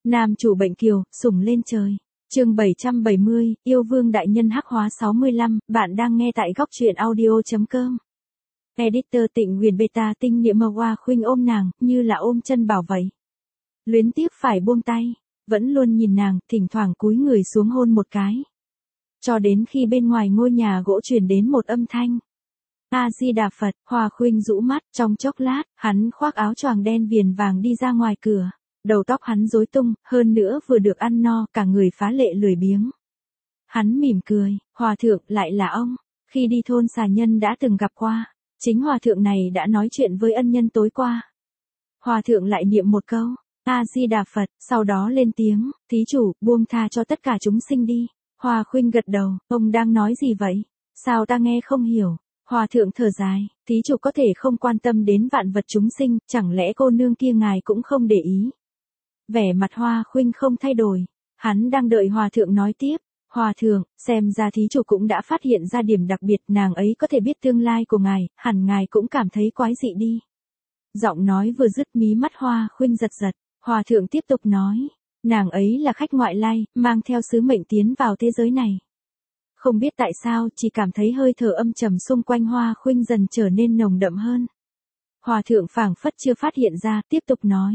Nam chủ bệnh kiều, sủng lên trời. Chương 770, yêu vương đại nhân hắc hóa 65, bạn đang nghe tại góc truyện audio.com. Editor Tịnh Huyền Beta tinh nghĩa mơ hoa khuynh ôm nàng, như là ôm chân bảo vậy. Luyến tiếc phải buông tay, vẫn luôn nhìn nàng, thỉnh thoảng cúi người xuống hôn một cái. Cho đến khi bên ngoài ngôi nhà gỗ truyền đến một âm thanh. A-di-đà Phật, Hoa khuynh rũ mắt, trong chốc lát, hắn khoác áo choàng đen viền vàng đi ra ngoài cửa. Đầu tóc hắn rối tung, hơn nữa vừa được ăn no, cả người phá lệ lười biếng. Hắn mỉm cười, hòa thượng lại là ông, khi đi thôn xà nhân đã từng gặp qua, chính hòa thượng này đã nói chuyện với ân nhân tối qua. Hòa thượng lại niệm một câu, A-di-đà Phật, sau đó lên tiếng, thí chủ, buông tha cho tất cả chúng sinh đi. Hoa khuynh gật đầu, ông đang nói gì vậy? Sao ta nghe không hiểu? Hòa thượng thở dài, thí chủ có thể không quan tâm đến vạn vật chúng sinh, chẳng lẽ cô nương kia ngài cũng không để ý? Vẻ mặt Hoa khuynh không thay đổi, hắn đang đợi hòa thượng nói tiếp. Hòa thượng, xem ra thí chủ cũng đã phát hiện ra điểm đặc biệt, nàng ấy có thể biết tương lai của ngài, hẳn ngài cũng cảm thấy quái dị đi. Giọng nói vừa dứt mí mắt Hoa khuynh giật giật, hòa thượng tiếp tục nói, nàng ấy là khách ngoại lai, mang theo sứ mệnh tiến vào thế giới này. Không biết tại sao, chỉ cảm thấy hơi thở âm trầm xung quanh Hoa khuynh dần trở nên nồng đậm hơn. Hòa thượng phảng phất chưa phát hiện ra, tiếp tục nói.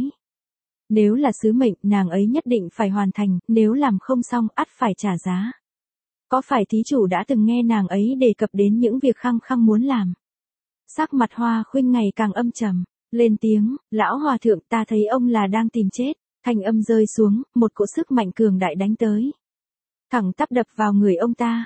Nếu là sứ mệnh, nàng ấy nhất định phải hoàn thành, nếu làm không xong, ắt phải trả giá. Có phải thí chủ đã từng nghe nàng ấy đề cập đến những việc khăng khăng muốn làm? Sắc mặt Hoa khuynh ngày càng âm trầm, lên tiếng, lão hòa thượng, ta thấy ông là đang tìm chết. Thanh âm rơi xuống, một cỗ sức mạnh cường đại đánh tới. Thẳng tắp đập vào người ông ta.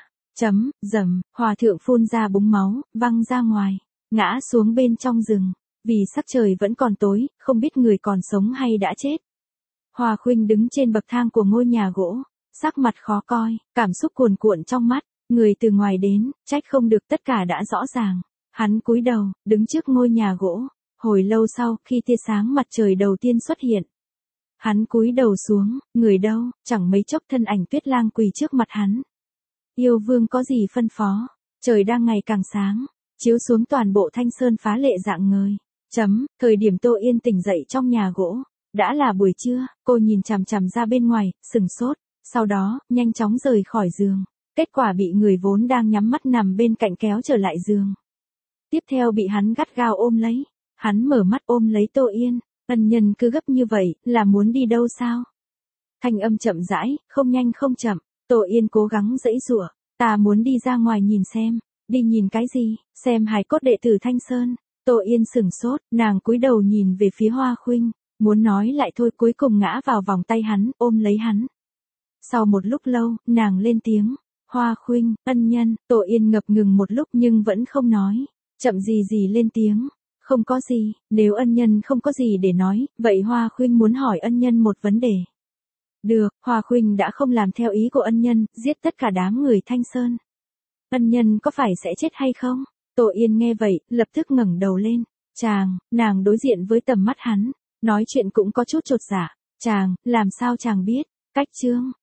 Dầm, hòa thượng phun ra búng máu, văng ra ngoài, ngã xuống bên trong rừng. Vì sắc trời vẫn còn tối, không biết người còn sống hay đã chết. Hoa khuynh đứng trên bậc thang của ngôi nhà gỗ, sắc mặt khó coi, cảm xúc cuồn cuộn trong mắt, người từ ngoài đến, trách không được tất cả đã rõ ràng. Hắn cúi đầu, đứng trước ngôi nhà gỗ, hồi lâu sau, khi tia sáng mặt trời đầu tiên xuất hiện. Hắn cúi đầu xuống, người đâu, chẳng mấy chốc thân ảnh Tuyết Lang quỳ trước mặt hắn. Yêu vương có gì phân phó, trời đang ngày càng sáng, chiếu xuống toàn bộ Thanh Sơn phá lệ dạng ngời. Thời điểm Tô Yên tỉnh dậy trong nhà gỗ, đã là buổi trưa, cô nhìn chằm chằm ra bên ngoài, sừng sốt, sau đó, nhanh chóng rời khỏi giường, kết quả bị người vốn đang nhắm mắt nằm bên cạnh kéo trở lại giường. Tiếp theo bị hắn gắt gao ôm lấy, hắn mở mắt ôm lấy Tô Yên, ân nhân cứ gấp như vậy, là muốn đi đâu sao? Thanh âm chậm rãi, không nhanh không chậm, Tô Yên cố gắng giãy giụa, ta muốn đi ra ngoài nhìn xem, đi nhìn cái gì, xem hài cốt đệ tử Thanh Sơn. Tô Yên sừng sốt, nàng cúi đầu nhìn về phía Hoa khuynh, muốn nói lại thôi cuối cùng ngã vào vòng tay hắn, ôm lấy hắn. Sau một lúc lâu, nàng lên tiếng, Hoa khuynh, ân nhân, Tô Yên ngập ngừng một lúc nhưng vẫn không nói, chậm gì lên tiếng, không có gì, nếu ân nhân không có gì để nói, vậy Hoa khuynh muốn hỏi ân nhân một vấn đề. Được, Hoa khuynh đã không làm theo ý của ân nhân, giết tất cả đám người Thanh Sơn. Ân nhân có phải sẽ chết hay không? Tô Yên nghe vậy, lập tức ngẩng đầu lên. Chàng, nàng đối diện với tầm mắt hắn, nói chuyện cũng có chút chột dạ. Chàng, làm sao chàng biết? Cách chương,